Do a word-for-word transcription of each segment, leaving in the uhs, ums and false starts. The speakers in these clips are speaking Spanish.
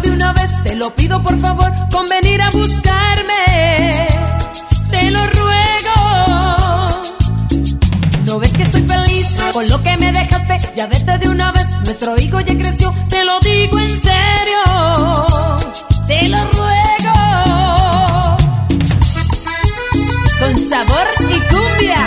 de una vez, te lo pido por favor, con venir a buscarme. Te lo ruego. ¿No ves que estoy feliz con lo que me dejaste? Ya vete de una vez, nuestro hijo ya creció. Te lo digo en serio, te lo ruego. Con sabor y cumbia.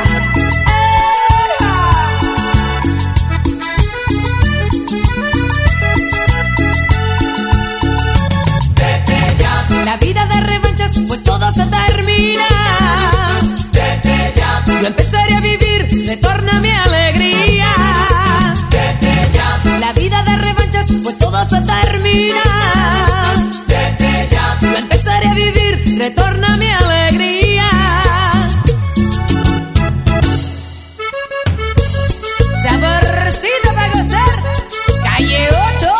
La vida de revanchas, pues todo se termina. Desde ya, Yo empezaré a vivir, retorna mi alegría. desde ya, La vida de revanchas, pues todo se termina. desde ya, Yo empezaré a vivir, retorna mi alegría. Saborcito para gozar, calle ocho.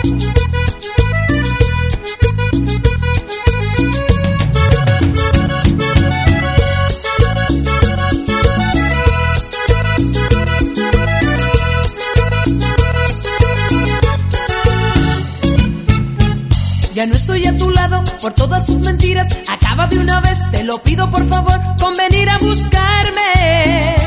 Ya no estoy a tu lado por todas sus mentiras. Acaba de una vez, te lo pido por favor, con venir a buscarme.